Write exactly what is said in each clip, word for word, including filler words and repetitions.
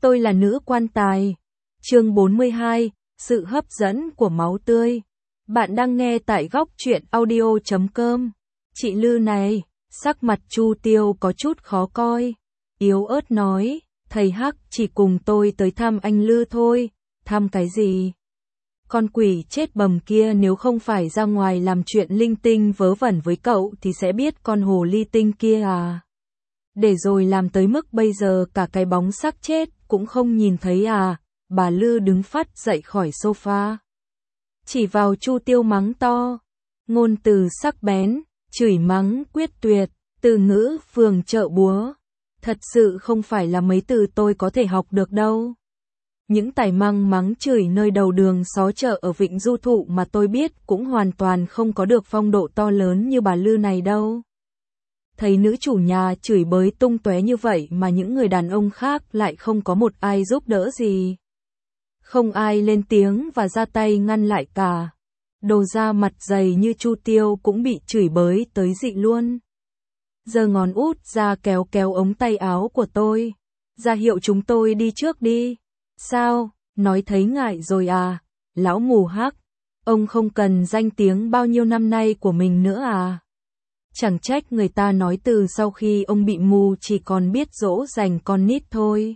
Tôi là nữ quan tài. Chương bốn mươi hai, sự hấp dẫn của máu tươi. Bạn đang nghe tại góc truyện audio chấm com. Chị Lư này, sắc mặt Chu Tiêu có chút khó coi. Yếu ớt nói, thầy Hắc chỉ cùng tôi tới thăm anh Lư thôi. Thăm cái gì? Con quỷ chết bầm kia nếu không phải ra ngoài làm chuyện linh tinh vớ vẩn với cậu thì sẽ biết con hồ ly tinh kia à. Để rồi làm tới mức bây giờ cả cái bóng xác chết cũng không nhìn thấy à. Bà Lư đứng phắt dậy khỏi sofa, chỉ vào Chu Tiêu mắng to, ngôn từ sắc bén, chửi mắng quyết tuyệt, từ ngữ phường chợ búa. Thật sự không phải là mấy từ tôi có thể học được đâu. Những tài măng mắng chửi nơi đầu đường xó chợ ở Vịnh Du Thụ mà tôi biết cũng hoàn toàn không có được phong độ to lớn như bà Lư này đâu. Thấy nữ chủ nhà chửi bới tung tóe như vậy mà những người đàn ông khác lại không có một ai giúp đỡ gì. Không ai lên tiếng và ra tay ngăn lại cả. Đồ da mặt dày như Chu Tiêu cũng bị chửi bới tới dị luôn. Giơ ngón út ra kéo kéo ống tay áo của tôi, ra hiệu chúng tôi đi trước đi. Sao, nói thấy ngại rồi à, lão mù hắc, ông không cần danh tiếng bao nhiêu năm nay của mình nữa à. Chẳng trách người ta nói từ sau khi ông bị mù chỉ còn biết dỗ dành con nít thôi.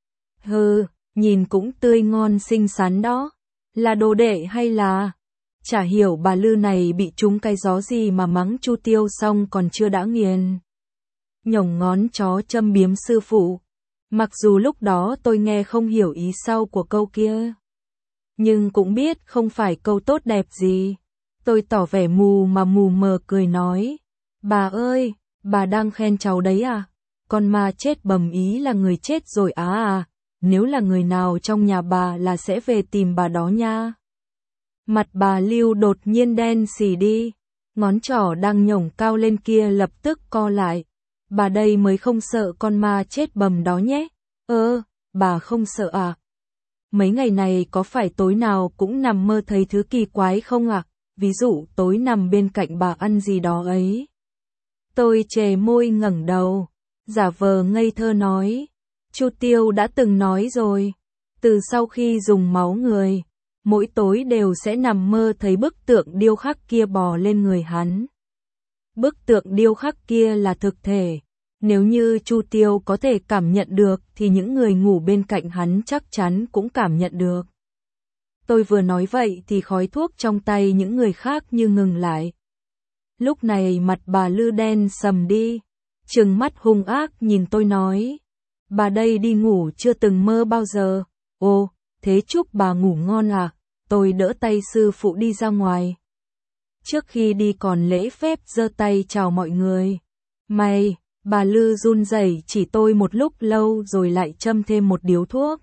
Hừ, nhìn cũng tươi ngon xinh xắn đó, là đồ đệ hay là... Chả hiểu bà Lư này bị trúng cái gió gì mà mắng Chu Tiêu xong còn chưa đã nghiền. Nhổng ngón chó châm biếm sư phụ. Mặc dù lúc đó tôi nghe không hiểu ý sau của câu kia, nhưng cũng biết không phải câu tốt đẹp gì. Tôi tỏ vẻ mù mà mù mờ cười nói, bà ơi, bà đang khen cháu đấy à? Con ma chết bầm ý là người chết rồi á à? Nếu là người nào trong nhà bà là sẽ về tìm bà đó nha. Mặt bà Lưu đột nhiên đen xì đi, ngón trỏ đang nhổng cao lên kia lập tức co lại. Bà đây mới không sợ con ma chết bầm đó nhé. Ơ, bà không sợ à? Mấy ngày này có phải tối nào cũng nằm mơ thấy thứ kỳ quái không ạ? À? Ví dụ tối nằm bên cạnh bà ăn gì đó ấy. Tôi chề môi ngẩng đầu, giả vờ ngây thơ nói. Chu Tiêu đã từng nói rồi, từ sau khi dùng máu người, mỗi tối đều sẽ nằm mơ thấy bức tượng điêu khắc kia bò lên người hắn. Bức tượng điêu khắc kia là thực thể. Nếu như Chu Tiêu có thể cảm nhận được thì những người ngủ bên cạnh hắn chắc chắn cũng cảm nhận được. Tôi vừa nói vậy thì khói thuốc trong tay những người khác như ngừng lại. Lúc này mặt bà Lư đen sầm đi, trừng mắt hung ác nhìn tôi nói. Bà đây đi ngủ chưa từng mơ bao giờ. Ồ, thế chúc bà ngủ ngon à? Tôi đỡ tay sư phụ đi ra ngoài. Trước khi đi còn lễ phép giơ tay chào mọi người. Mày... Bà Lư run rẩy chỉ tôi một lúc lâu rồi lại châm thêm một điếu thuốc.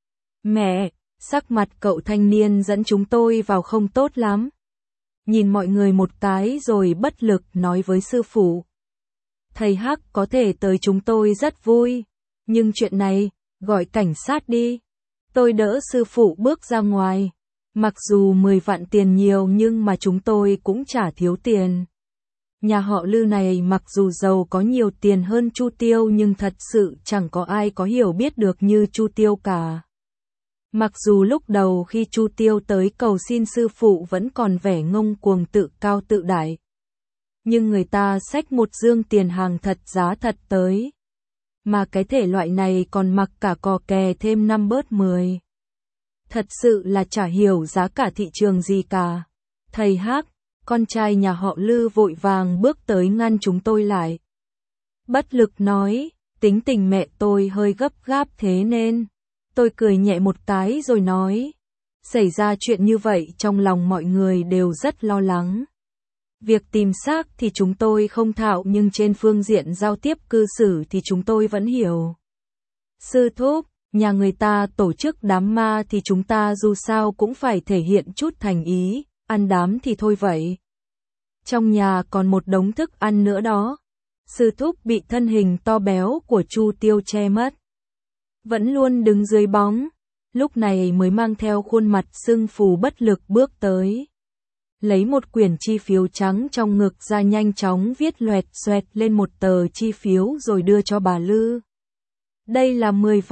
Mẹ, sắc mặt cậu thanh niên dẫn chúng tôi vào không tốt lắm. Nhìn mọi người một cái rồi bất lực nói với sư phụ. Thầy Hắc có thể tới chúng tôi rất vui, nhưng chuyện này, gọi cảnh sát đi. Tôi đỡ sư phụ bước ra ngoài. Mặc dù mười vạn tiền nhiều nhưng mà chúng tôi cũng chả thiếu tiền. Nhà họ Lư này mặc dù giàu có nhiều tiền hơn Chu Tiêu nhưng thật sự chẳng có ai có hiểu biết được như Chu Tiêu cả. Mặc dù lúc đầu khi Chu Tiêu tới cầu xin sư phụ vẫn còn vẻ ngông cuồng tự cao tự đại. Nhưng người ta xách một dương tiền hàng thật giá thật tới. Mà cái thể loại này còn mặc cả cò kè thêm năm bớt mười. Thật sự là chả hiểu giá cả thị trường gì cả. Thầy Hắc, con trai nhà họ Lư vội vàng bước tới ngăn chúng tôi lại. Bất lực nói, tính tình mẹ tôi hơi gấp gáp thế nên. Tôi cười nhẹ một cái rồi nói. Xảy ra chuyện như vậy trong lòng mọi người đều rất lo lắng. Việc tìm xác thì chúng tôi không thạo nhưng trên phương diện giao tiếp cư xử thì chúng tôi vẫn hiểu. Sư thúc, nhà người ta tổ chức đám ma thì chúng ta dù sao cũng phải thể hiện chút thành ý. Ăn đám thì thôi vậy. Trong nhà còn một đống thức ăn nữa đó. Sư thúc bị thân hình to béo của Chu Tiêu che mất. Vẫn luôn đứng dưới bóng. Lúc này mới mang theo khuôn mặt sưng phù bất lực bước tới. Lấy một quyển chi phiếu trắng trong ngực ra nhanh chóng viết loẹt xoẹt lên một tờ chi phiếu rồi đưa cho bà Lư. Đây là mười vạn,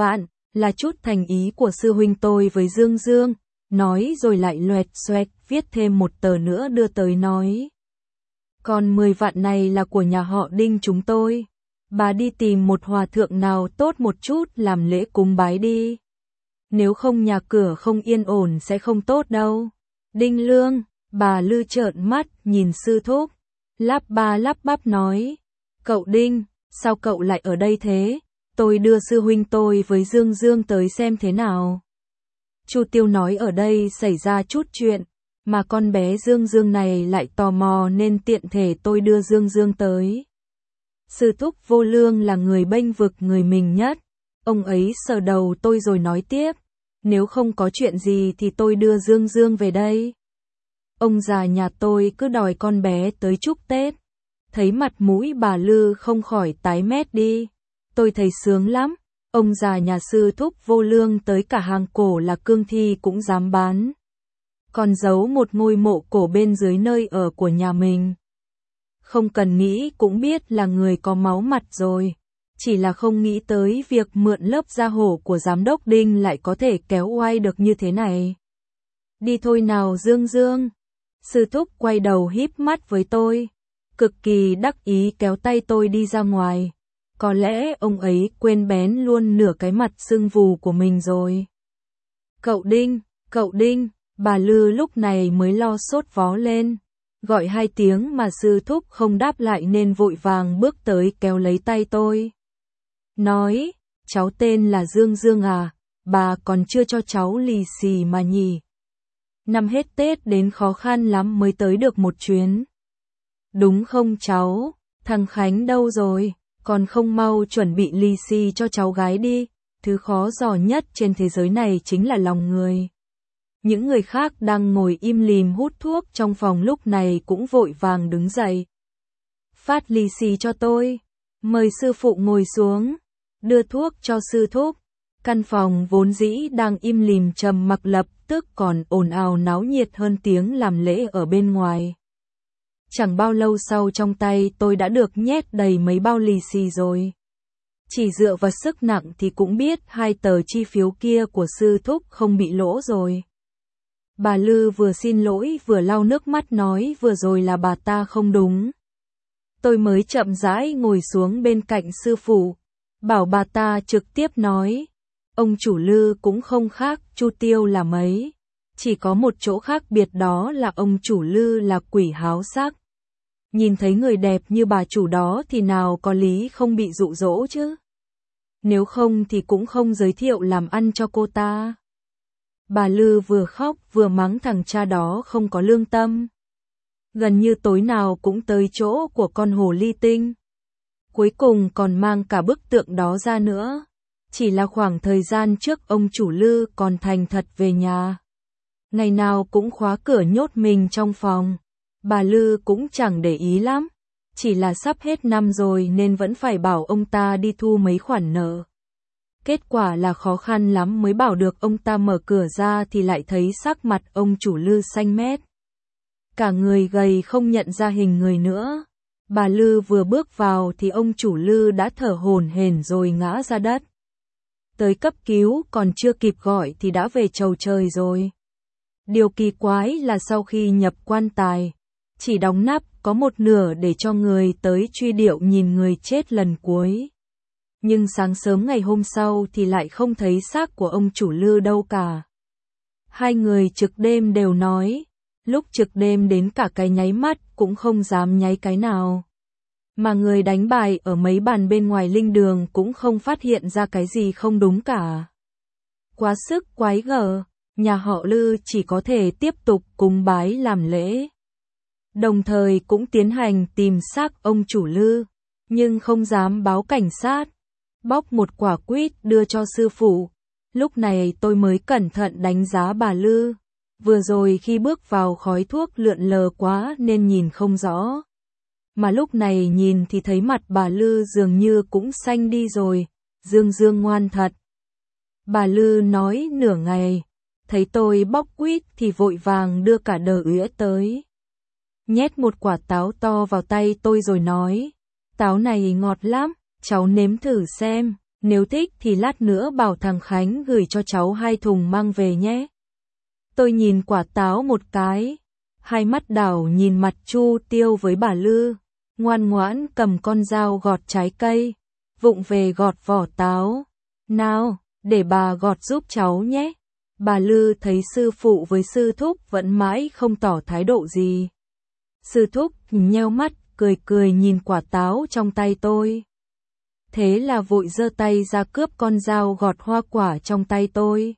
là chút thành ý của sư huynh tôi với Dương Dương, nói rồi lại loẹt xoẹt viết thêm một tờ nữa đưa tới nói. Còn mười vạn này là của nhà họ Đinh chúng tôi. Bà đi tìm một hòa thượng nào tốt một chút làm lễ cúng bái đi. Nếu không nhà cửa không yên ổn sẽ không tốt đâu. Đinh Lương, bà Lư trợn mắt nhìn sư thúc, lắp ba lắp bắp nói. Cậu Đinh, sao cậu lại ở đây thế? Tôi đưa sư huynh tôi với Dương Dương tới xem thế nào. Chu Tiêu nói ở đây xảy ra chút chuyện, mà con bé Dương Dương này lại tò mò nên tiện thể tôi đưa Dương Dương tới. Sư thúc Vô Lương là người bênh vực người mình nhất. Ông ấy sờ đầu tôi rồi nói tiếp. Nếu không có chuyện gì thì tôi đưa Dương Dương về đây. Ông già nhà tôi cứ đòi con bé tới chúc Tết. Thấy mặt mũi bà Lư không khỏi tái mét đi. Tôi thấy sướng lắm. Ông già nhà sư thúc Vô Lương tới cả hàng cổ là cương thi cũng dám bán. Còn giấu một ngôi mộ cổ bên dưới nơi ở của nhà mình. Không cần nghĩ cũng biết là người có máu mặt rồi. Chỉ là không nghĩ tới việc mượn lớp da hổ của giám đốc Đinh lại có thể kéo oai được như thế này. Đi thôi nào Dương Dương. Sư thúc quay đầu híp mắt với tôi. Cực kỳ đắc ý kéo tay tôi đi ra ngoài. Có lẽ ông ấy quên bén luôn nửa cái mặt sưng vù của mình rồi. Cậu Đinh, cậu Đinh, bà Lư lúc này mới lo sốt vó lên. Gọi hai tiếng mà sư thúc không đáp lại nên vội vàng bước tới kéo lấy tay tôi. Nói, cháu tên là Dương Dương à, bà còn chưa cho cháu lì xì mà nhỉ. Năm hết Tết đến khó khăn lắm mới tới được một chuyến. Đúng không cháu, thằng Khánh đâu rồi, còn không mau chuẩn bị lì xì cho cháu gái đi, thứ khó dò nhất trên thế giới này chính là lòng người. Những người khác đang ngồi im lìm hút thuốc trong phòng lúc này cũng vội vàng đứng dậy. Phát lì xì cho tôi, mời sư phụ ngồi xuống, đưa thuốc cho sư thúc. Căn phòng vốn dĩ đang im lìm trầm mặc lập tức còn ồn ào náo nhiệt hơn tiếng làm lễ ở bên ngoài. Chẳng bao lâu sau trong tay tôi đã được nhét đầy mấy bao lì xì rồi. Chỉ dựa vào sức nặng thì cũng biết hai tờ chi phiếu kia của sư thúc không bị lỗ rồi. Bà Lư vừa xin lỗi vừa lau nước mắt nói vừa rồi là bà ta không đúng. Tôi mới chậm rãi ngồi xuống bên cạnh sư phụ, bảo bà ta trực tiếp nói. Ông chủ Lư cũng không khác Chu Tiêu là mấy. Chỉ có một chỗ khác biệt đó là ông chủ Lư là quỷ háo sắc. Nhìn thấy người đẹp như bà chủ đó thì nào có lý không bị dụ dỗ chứ. Nếu không thì cũng không giới thiệu làm ăn cho cô ta. Bà Lư vừa khóc vừa mắng thằng cha đó không có lương tâm. Gần như tối nào cũng tới chỗ của con hồ ly tinh. Cuối cùng còn mang cả bức tượng đó ra nữa. Chỉ là khoảng thời gian trước ông chủ Lư còn thành thật về nhà. Ngày nào cũng khóa cửa nhốt mình trong phòng. Bà Lư cũng chẳng để ý lắm. Chỉ là sắp hết năm rồi nên vẫn phải bảo ông ta đi thu mấy khoản nợ. Kết quả là khó khăn lắm mới bảo được ông ta mở cửa ra thì lại thấy sắc mặt ông chủ Lư xanh mét. Cả người gầy không nhận ra hình người nữa. Bà Lư vừa bước vào thì ông chủ Lư đã thở hổn hển rồi ngã ra đất. Tới cấp cứu còn chưa kịp gọi thì đã về chầu trời rồi. Điều kỳ quái là sau khi nhập quan tài, chỉ đóng nắp có một nửa để cho người tới truy điệu nhìn người chết lần cuối. Nhưng sáng sớm ngày hôm sau thì lại không thấy xác của ông chủ Lư đâu cả. Hai người trực đêm đều nói, lúc trực đêm đến cả cái nháy mắt cũng không dám nháy cái nào. Mà người đánh bài ở mấy bàn bên ngoài linh đường cũng không phát hiện ra cái gì không đúng cả. Quá sức quái gở, nhà họ Lư chỉ có thể tiếp tục cúng bái làm lễ. Đồng thời cũng tiến hành tìm xác ông chủ Lư, nhưng không dám báo cảnh sát. Bóc một quả quýt đưa cho sư phụ. Lúc này tôi mới cẩn thận đánh giá bà Lư. Vừa rồi khi bước vào khói thuốc lượn lờ quá nên nhìn không rõ. Mà lúc này nhìn thì thấy mặt bà Lư dường như cũng xanh đi rồi. Dương Dương ngoan thật. Bà Lư nói nửa ngày. Thấy tôi bóc quýt thì vội vàng đưa cả đờ ỉa tới. Nhét một quả táo to vào tay tôi rồi nói. Táo này ngọt lắm, cháu nếm thử xem. Nếu thích thì lát nữa bảo thằng Khánh gửi cho cháu hai thùng mang về nhé. Tôi nhìn quả táo một cái, hai mắt đảo nhìn mặt Chu Tiêu với bà Lư, ngoan ngoãn cầm con dao gọt trái cây, vụng về gọt vỏ táo. Nào, để bà gọt giúp cháu nhé. Bà Lư thấy sư phụ với sư thúc vẫn mãi không tỏ thái độ gì. Sư thúc nheo mắt, cười cười nhìn quả táo trong tay tôi. Thế là vội giơ tay ra cướp con dao gọt hoa quả trong tay tôi.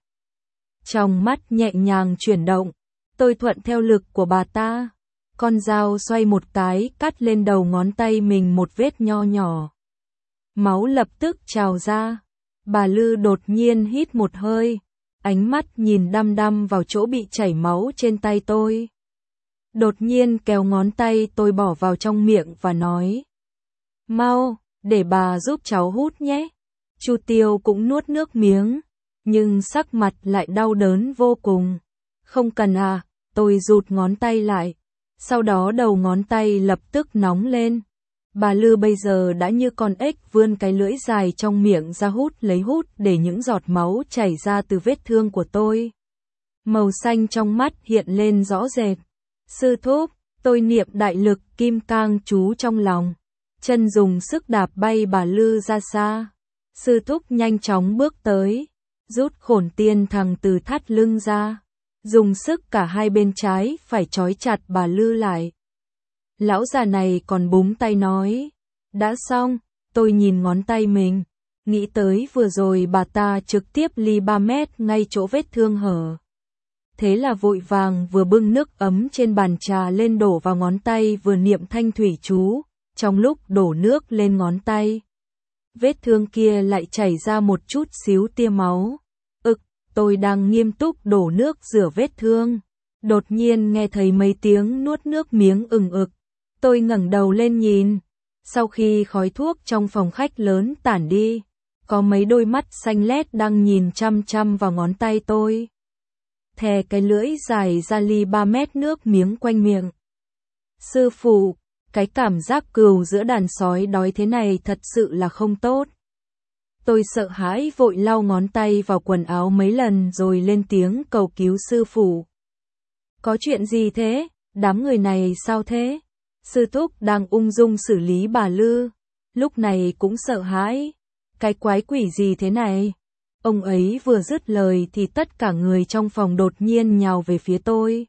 Trong mắt nhẹ nhàng chuyển động, tôi thuận theo lực của bà ta. Con dao xoay một cái cắt lên đầu ngón tay mình một vết nho nhỏ. Máu lập tức trào ra. Bà Lư đột nhiên hít một hơi, ánh mắt nhìn đăm đăm vào chỗ bị chảy máu trên tay tôi. Đột nhiên kéo ngón tay tôi bỏ vào trong miệng và nói: "Mau, để bà giúp cháu hút nhé." Chu Tiêu cũng nuốt nước miếng, nhưng sắc mặt lại đau đớn vô cùng. "Không cần à," tôi rụt ngón tay lại. Sau đó đầu ngón tay lập tức nóng lên. Bà Lư bây giờ đã như con ếch vươn cái lưỡi dài trong miệng ra hút lấy hút để những giọt máu chảy ra từ vết thương của tôi. Màu xanh trong mắt hiện lên rõ rệt. "Sư thúc," tôi niệm đại lực kim cang chú trong lòng. Chân dùng sức đạp bay bà Lư ra xa. Sư thúc nhanh chóng bước tới, rút khổn tiên thằng từ thắt lưng ra. Dùng sức cả hai bên trái phải trói chặt bà Lư lại. Lão già này còn búng tay nói: "Đã xong." Tôi nhìn ngón tay mình, nghĩ tới vừa rồi bà ta trực tiếp ly ba mét ngay chỗ vết thương hở. Thế là vội vàng vừa bưng nước ấm trên bàn trà lên đổ vào ngón tay vừa niệm thanh thủy chú. Trong lúc đổ nước lên ngón tay, vết thương kia lại chảy ra một chút xíu tia máu. Ực, tôi đang nghiêm túc đổ nước rửa vết thương. Đột nhiên nghe thấy mấy tiếng nuốt nước miếng ừng ực. Tôi ngẩng đầu lên nhìn. Sau khi khói thuốc trong phòng khách lớn tản đi, có mấy đôi mắt xanh lét đang nhìn chăm chăm vào ngón tay tôi. Thè cái lưỡi dài ra ly ba mét nước miếng quanh miệng. "Sư phụ, cái cảm giác cừu giữa đàn sói đói thế này thật sự là không tốt." Tôi sợ hãi vội lau ngón tay vào quần áo mấy lần rồi lên tiếng cầu cứu sư phụ. "Có chuyện gì thế? Đám người này sao thế?" Sư thúc đang ung dung xử lý bà Lư, lúc này cũng sợ hãi. "Cái quái quỷ gì thế này?" Ông ấy vừa dứt lời thì tất cả người trong phòng đột nhiên nhào về phía tôi.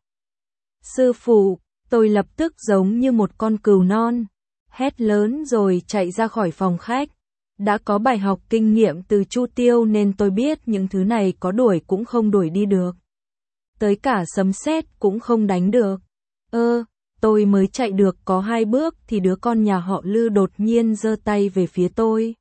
"Sư phụ!" Tôi lập tức giống như một con cừu non, hét lớn rồi chạy ra khỏi phòng khách. Đã có bài học kinh nghiệm từ Chu Tiêu nên tôi biết những thứ này có đuổi cũng không đuổi đi được. Tới cả sấm sét cũng không đánh được. Ơ, tôi mới chạy được có hai bước thì đứa con nhà họ Lư đột nhiên giơ tay về phía tôi.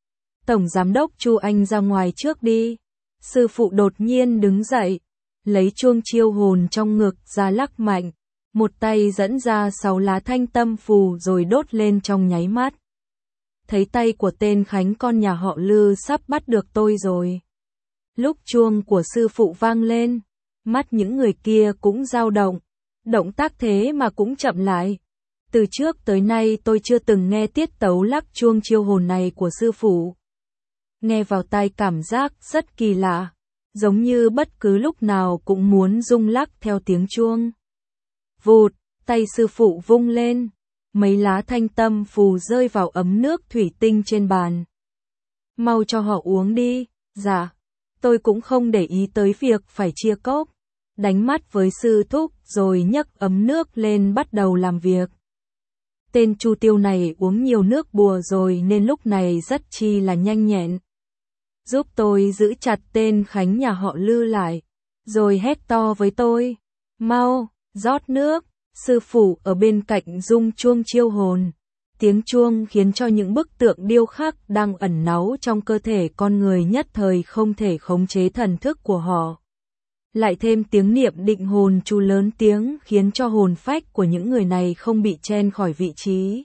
"Tổng giám đốc Chu, anh ra ngoài trước đi." Sư phụ đột nhiên đứng dậy, lấy chuông chiêu hồn trong ngực ra lắc mạnh. Một tay dẫn ra sáu lá thanh tâm phù rồi đốt lên trong nháy mắt. Thấy tay của tên Khánh con nhà họ Lư sắp bắt được tôi rồi. Lúc chuông của sư phụ vang lên, mắt những người kia cũng dao động. Động tác thế mà cũng chậm lại. Từ trước tới nay tôi chưa từng nghe tiết tấu lắc chuông chiêu hồn này của sư phụ. Nghe vào tai cảm giác rất kỳ lạ, giống như bất cứ lúc nào cũng muốn rung lắc theo tiếng chuông. Vụt, tay sư phụ vung lên, mấy lá thanh tâm phù rơi vào ấm nước thủy tinh trên bàn. "Mau cho họ uống đi." "Dạ." Tôi cũng không để ý tới việc phải chia cốc, đánh mắt với sư thúc rồi nhấc ấm nước lên bắt đầu làm việc. Tên Chu Tiêu này uống nhiều nước bùa rồi nên lúc này rất chi là nhanh nhẹn. Giúp tôi giữ chặt tên Khánh nhà họ Lư lại, rồi hét to với tôi: "Mau, rót nước." Sư phụ ở bên cạnh rung chuông chiêu hồn. Tiếng chuông khiến cho những bức tượng điêu khắc đang ẩn náu trong cơ thể con người nhất thời không thể khống chế thần thức của họ. Lại thêm tiếng niệm định hồn chú lớn tiếng khiến cho hồn phách của những người này không bị chen khỏi vị trí.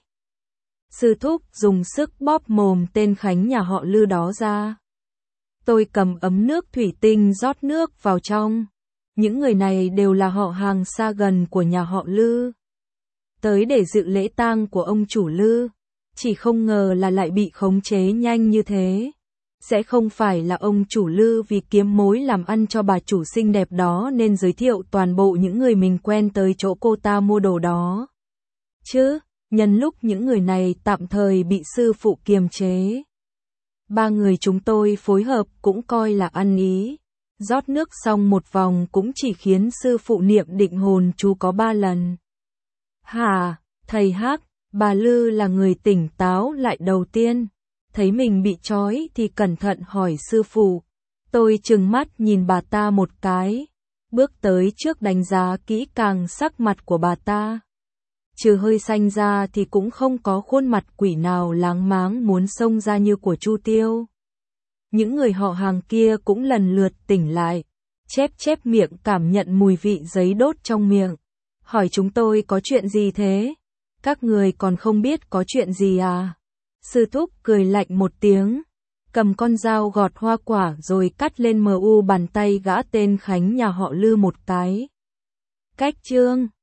Sư thúc dùng sức bóp mồm tên Khánh nhà họ Lư đó ra. Tôi cầm ấm nước thủy tinh rót nước vào trong. Những người này đều là họ hàng xa gần của nhà họ Lư. Tới để dự lễ tang của ông chủ Lư. Chỉ không ngờ là lại bị khống chế nhanh như thế. sẽ không phải là ông chủ Lư vì kiếm mối làm ăn cho bà chủ xinh đẹp đó nên giới thiệu toàn bộ những người mình quen tới chỗ cô ta mua đồ đó. Chứ, nhân lúc những người này tạm thời bị sư phụ kiềm chế. Ba người chúng tôi phối hợp cũng coi là ăn ý. Rót nước xong một vòng cũng chỉ khiến sư phụ niệm định hồn chú có ba lần. Hả, thầy Hắc, bà Lư là người tỉnh táo lại đầu tiên. Thấy mình bị trói thì cẩn thận hỏi sư phụ. Tôi trừng mắt nhìn bà ta một cái. Bước tới trước đánh giá kỹ càng sắc mặt của bà ta. Trừ hơi xanh ra thì cũng không có khuôn mặt quỷ nào láng máng muốn xông ra như của Chu Tiêu. Những người họ hàng kia cũng lần lượt tỉnh lại. Chép chép miệng cảm nhận mùi vị giấy đốt trong miệng. Hỏi chúng tôi có chuyện gì thế? Các người còn không biết có chuyện gì à? Sư thúc cười lạnh một tiếng, cầm con dao gọt hoa quả rồi cắt lên mờ u bàn tay gã tên Khánh nhà họ Lư một cái. Cách chương